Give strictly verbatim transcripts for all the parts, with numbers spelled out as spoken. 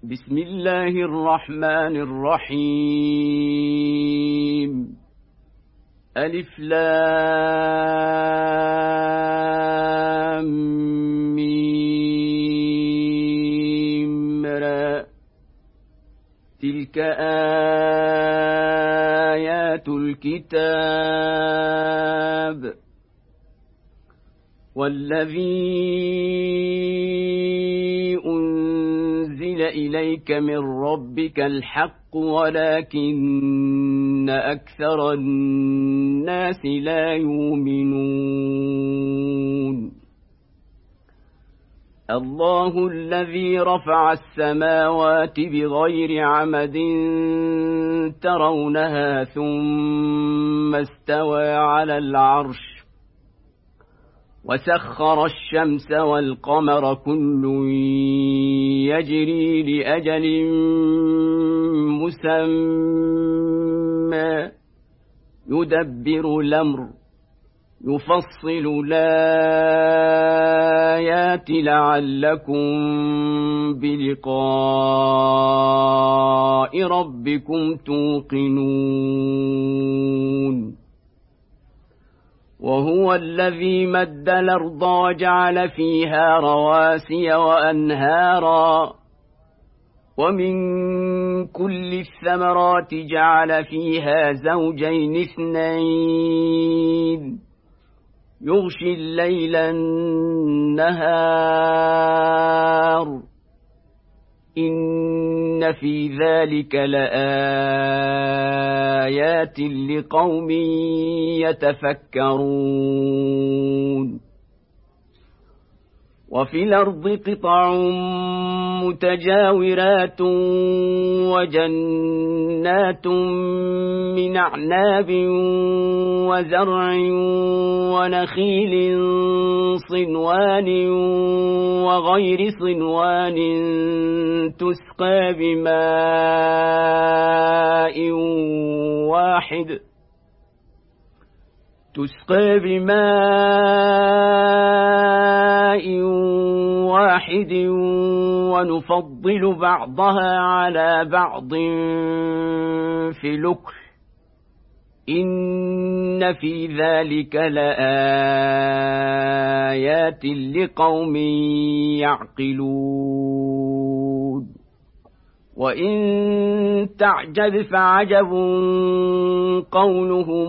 بسم الله الرحمن الرحيم. ألف لام ميم را. تلك آيات الكتاب والذي أنزل إليك من ربك الحق ولكن أكثر الناس لا يؤمنون. الله الذي رفع السماوات بغير عمد ترونها ثم استوى على العرش وسخر الشمس والقمر كل يجري لأجل مسمى يدبر الأمر يفصل الآيات لعلكم بلقاء ربكم توقنون. وهو الذي مد الأرض وجعل فيها رواسي وأنهارا ومن كل الثمرات جعل فيها زوجين اثنين يغشي الليل النهار إن في ذلك لآيات لقوم يتفكرون. وفي الأرض قطع متجاورات وجنات من أعناب وزرع ونخيل صنوان وغير صنوان تسقى بماء واحد تسقى بماء واحد ونفضل بعضها على بعض في الأكل إن في ذلك لآيات لقوم يعقلون. وإن تعجب فعجب قولهم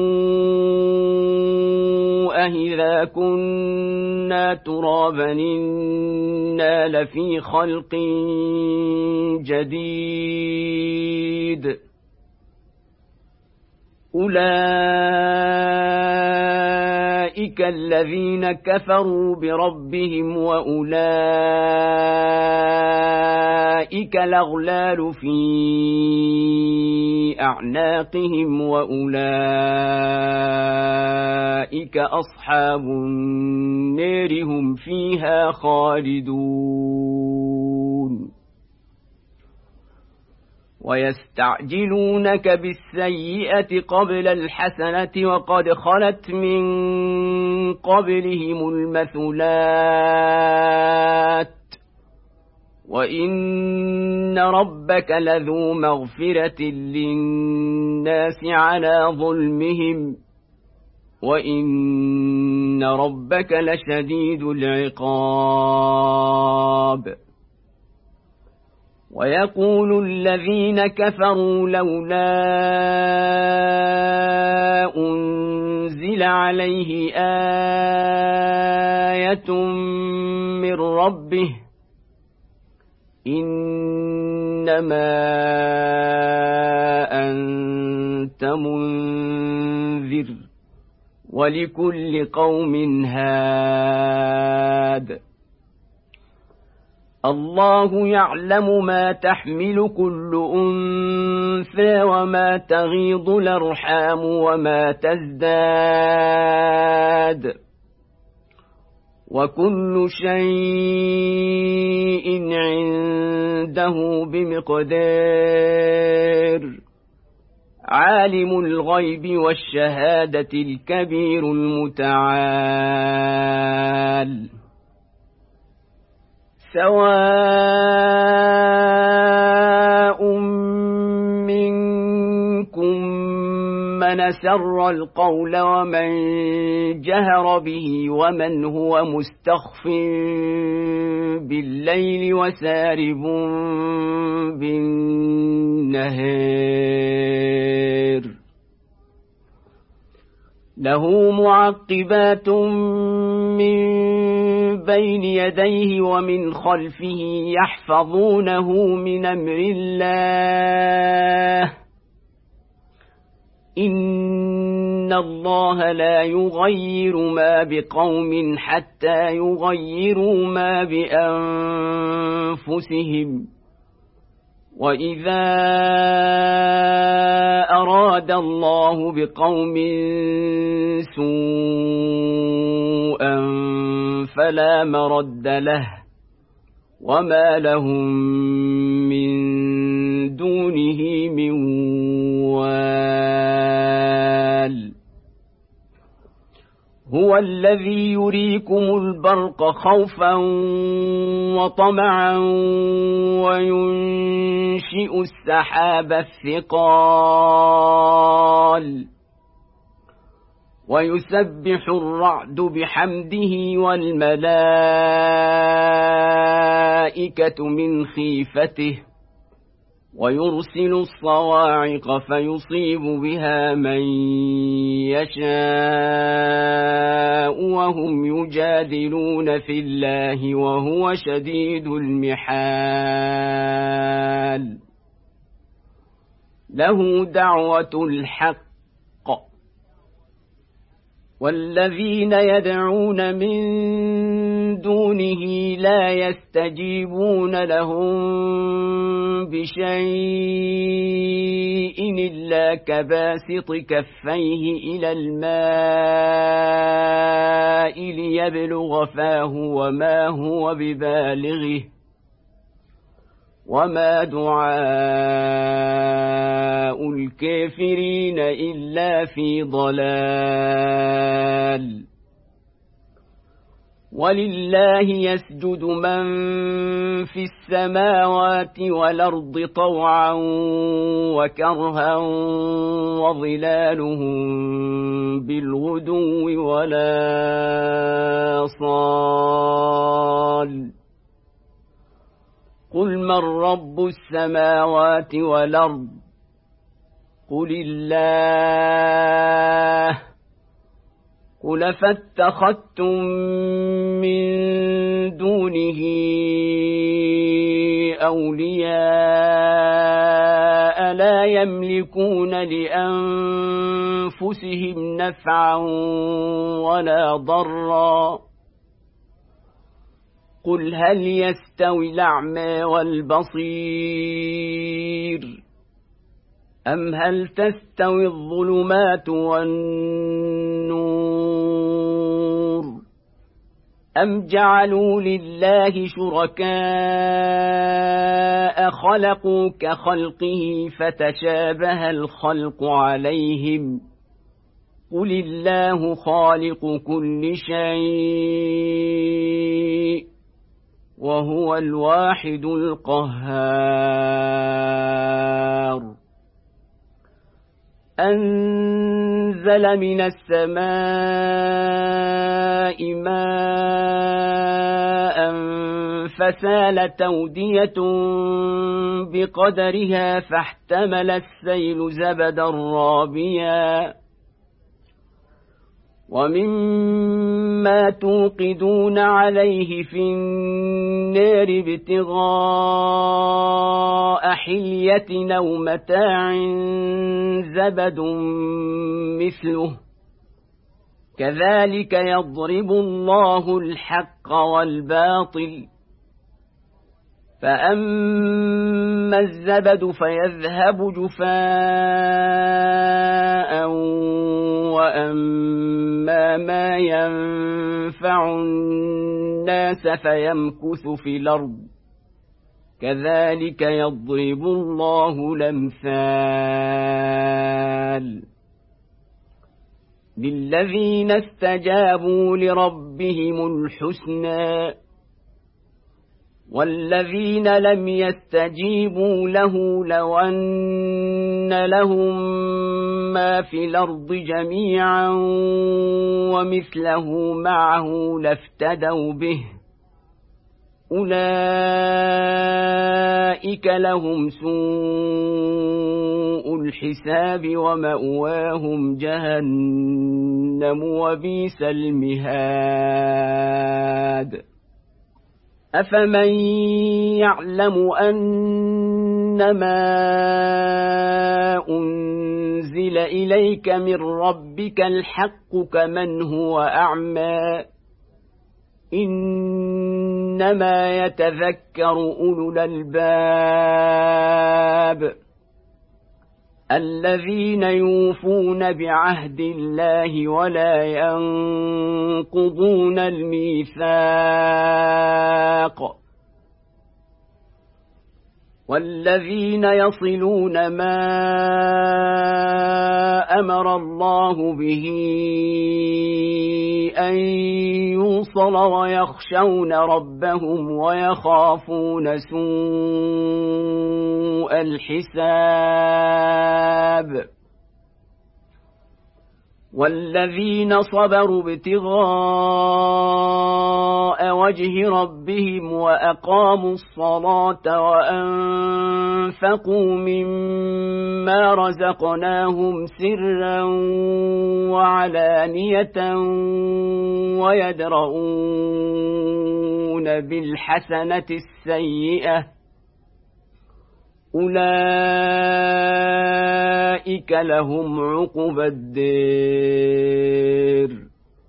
أإذا كنا ترابا إنا لفي خلق جديد أولئك الذين كفروا بربهم وأولئك الأغلال في أعناقهم وأولئك أصحاب النار هم فيها خالدون. ويستعجلونك بالسيئة قبل الحسنة وقد خلت من قبلهم المثلات وإن ربك لذو مغفرة للناس على ظلمهم وإن ربك لشديد العقاب. ويقول الذين كفروا لولا أنزل عليه آية من ربه إنما أنت منذر ولكل قوم هاد. الله يعلم ما تحمل كل أنثى وما تغيض الأرحام وما تزداد وكل شيء عنده بمقدار. عالم الغيب والشهادة الكبير المتعال. سواء من أسر القول ومن جهر به ومن هو مستخف بالليل وسارب بالنهار له معقبات من بين يديه ومن خلفه يحفظونه من أمر الله إن الله لا يغير ما بقوم حتى يغيروا ما بأنفسهم وإذا أراد الله بقوم سوءا فلا مرد له وما لهم من دونه من وال هو الذي يريكم البرق خوفا وطمعا وينشئ السحاب الثقال ويسبح الرعد بحمده والملائكة من خيفته ويرسل الصواعق فيصيب بها من يشاء وهم يجادلون في الله وهو شديد المحال له دعوة الحق والذين يدعون من دونه لا يستجيبون لهم بشيء إلا كباسط كفيه إلى الماء ليبلغ فاه وما هو ببالغه وما دعاء الكافرين إلا في ضلال ولله يسجد من في السماوات والأرض طوعا وكرها وظلالهم بالغدو ولا صال قل من رب السماوات والأرض قل الله قل فاتخذتم من دونه أولياء لا يملكون لأنفسهم نفعا ولا ضرا قل هل يستوي الأعمى والبصير أم هل تستوي الظلمات والنور أم جعلوا لله شركاء خلقوا كخلقه فتشابه الخلق عليهم قل الله خالق كل شيء وهو الواحد القهار أنزل من السماء ماء فسالت أودية بقدرها فاحتمل السيل زبدا رابيا ومما توقدون عليه في النار ابتغاء حلية أو متاع زبد مثله كذلك يضرب الله الحق والباطل فأما الزبد فيذهب جفاء وأما ما ينفع الناس فيمكث في الأرض كذلك يضرب الله الأمثال للذين استجابوا لربهم الحسنى والذين لم يستجيبوا له لو أن لهم ما في الأرض جميعا ومثله معه لافتدوا به أولئك لهم سوء الحساب ومأواهم جهنم وبئس المهاد أفمن يعلم أنما أنزل إليك من ربك الحق كمن هو أعمى إنما يتذكر أولو الألباب الذين يوفون بعهد الله ولا ينقضون الميثاق والذين يصلون ما أمر الله به أن يوصل ويخشون ربهم ويخافون سوء الحساب والذين صبروا ابتغاء وجه ربهم وأقاموا الصلاة وأنفقوا مما رزقناهم سرا وعلانية ويدرؤون بالحسنة السيئة أولئك لهم عقبى الدير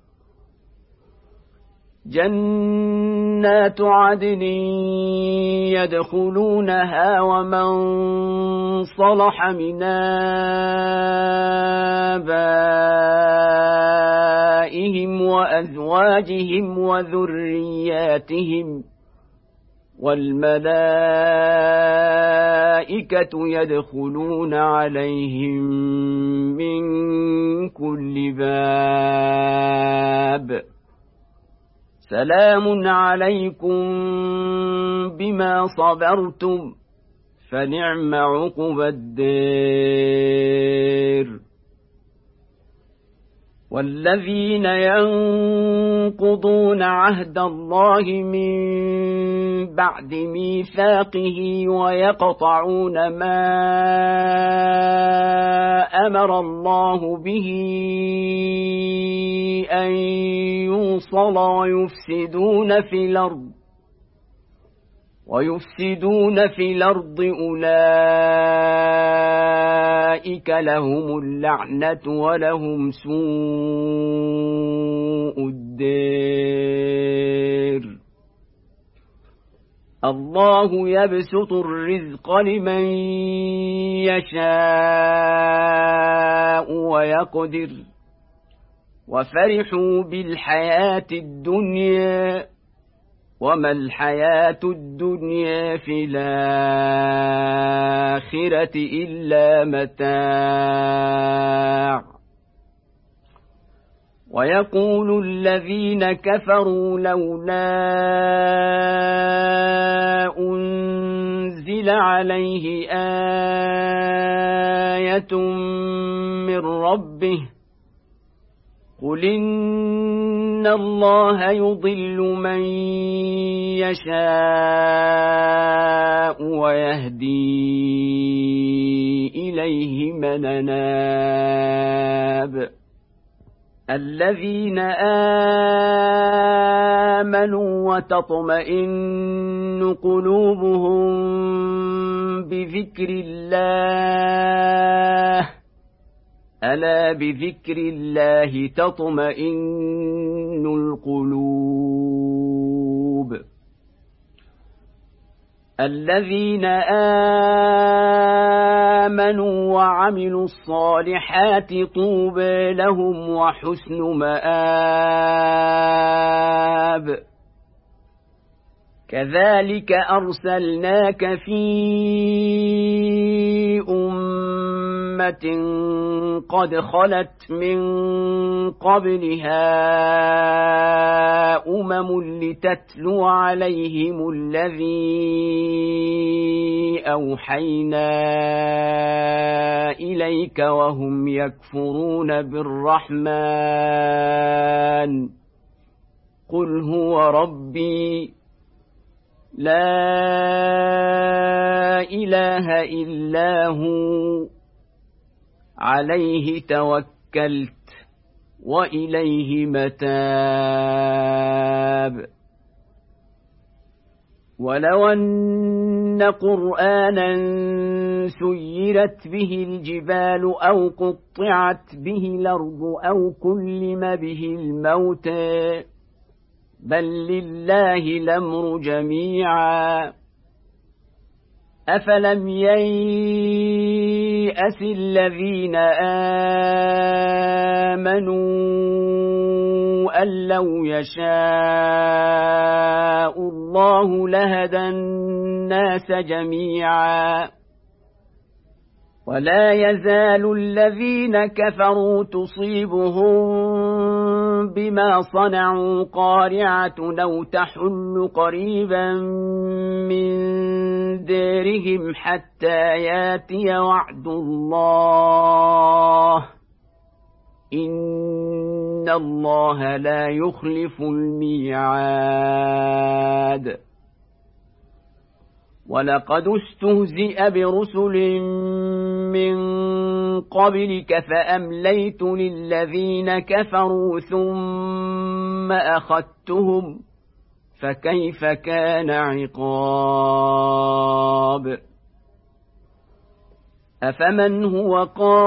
جنات عدن يدخلونها ومن صلح من آبائهم وأزواجهم وذرياتهم والملائكة يدخلون عليهم من كل باب سلام عليكم بما صبرتم فنعم عقبى الدير والذين ينقضون عهد الله من بعد ميثاقه ويقطعون ما أمر الله به أن يوصل ويفسدون في الأرض ويفسدون في الأرض أولئك لهم اللعنة ولهم سوء الدير الله يبسط الرزق لمن يشاء ويقدر وفرحوا بالحياة الدنيا وما الحياة الدنيا في الآخرة إلا متاع ويقول الذين كفروا لولا أنزل عليه آية من ربه قل إن الله يضل من يشاء ويهدي إليه من أناب الذين آمنوا وتطمئن قلوبهم بذكر الله ألا بذكر الله تطمئن القلوب الذين آمنوا وعملوا الصالحات طوبى لهم وحسن مآب كذلك أرسلناك في أمة أمة قد خلت من قبلها أمم لتتلو عليهم الذي أوحينا إليك وهم يكفرون بالرحمن قل هو ربي لا إله إلا هو عليه توكلت وإليه متاب ولو أن قرآنا سيرت به الجبال أو قطعت به الأرض أو كلم به الموتى بل لله الأمر جميعا أفلم ييأس الذين آمنوا أن لو يشاء الله لهدى الناس جميعا ولا يزال الذين كفروا تصيبهم بما صنعوا قارعة أو تحل قريبا من دارهم حتى ياتي وعد الله إن الله لا يخلف الميعاد ولقد استهزئ برسل من قبلك فأمليت للذين كفروا ثم أخذتهم فكيف كان عقاب أفمن هو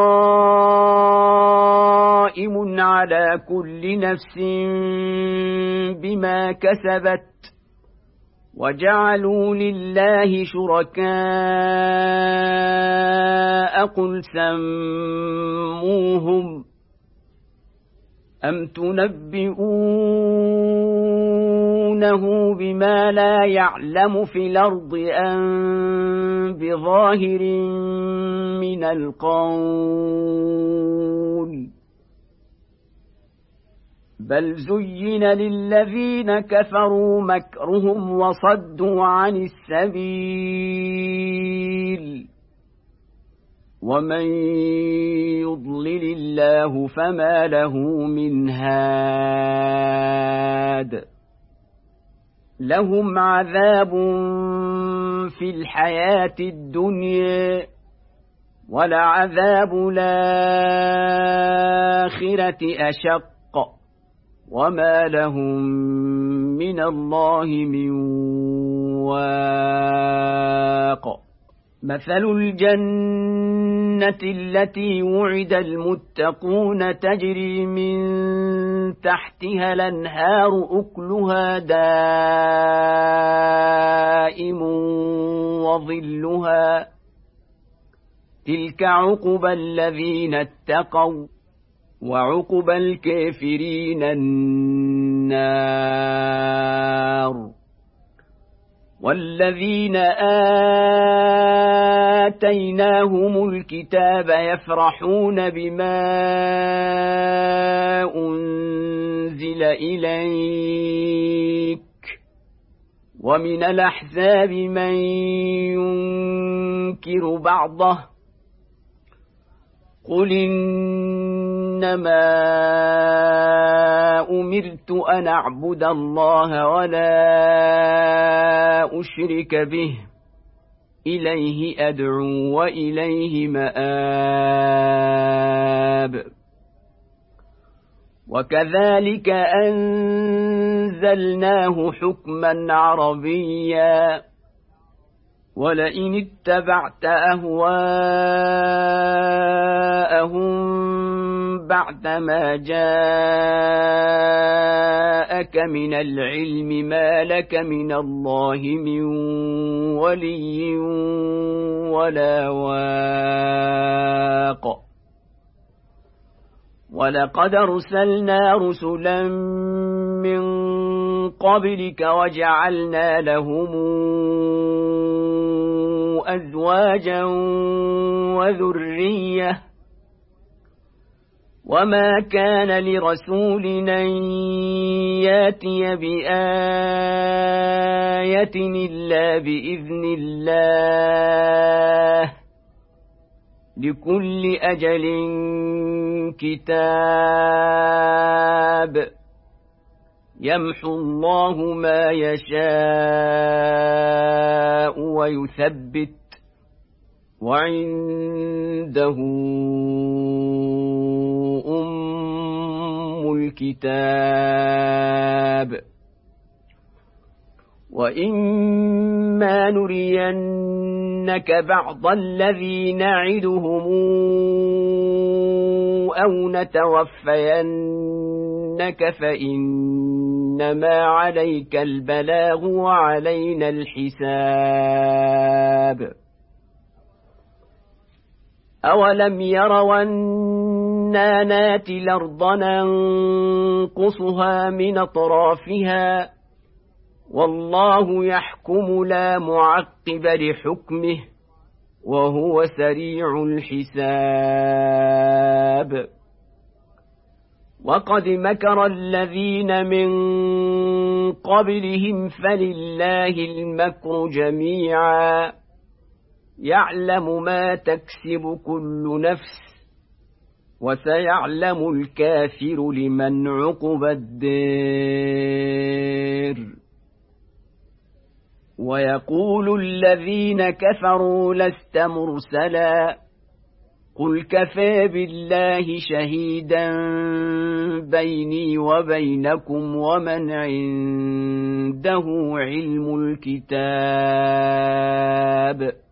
قائم على كل نفس بما كسبت وجعلوا لله شركاء قل سموهم أم تنبئونه بما لا يعلم في الأرض أم بظاهر من القول بل زين للذين كفروا مكرهم وصدوا عن السبيل ومن يضلل الله فما له من هاد لهم عذاب في الحياة الدنيا ولعذاب الآخرة أشق وما لهم من الله من واق مثل الجنة التي وعد المتقون تجري من تحتها الأنهار أكلها دائم وظلها تلك عقبى الذين اتقوا وعقبى الكافرين النار والذين آتيناهم الكتاب يفرحون بما أنزل إليك ومن الأحزاب من ينكر بعضه قل إنما أمرت أن أعبد الله ولا أشرك به إليه أدعو وإليه مآب وكذلك أنزلناه حكما عربيا ولئن اتبعت أهواءهم بعدما جاءك من العلم ما لك من الله من ولي ولا واق ولقد أرسلنا رسلا من قبلك وجعلنا لهم أزواجا وذرية وما كان لرسول أن ياتي بآية إلا بإذن الله لكل أجل كتاب يمحو الله ما يشاء ويثبت وعنده أم الكتاب وإما نرينك بعض الذي نعدهم أو نتوفينك فإنما عليك البلاغ وعلينا الحساب أولم يروا أنا ناتي الأرض ننقصها من أطرافها والله يحكم لا معقب لحكمه وهو سريع الحساب وقد مكر الذين من قبلهم فلله المكر جميعا يعلم ما تكسب كل نفس وسيعلم الكافر لمن عقب الدار ويقول الذين كفروا لست مرسلا قل كفى بالله شهيدا بيني وبينكم ومن عنده علم الكتاب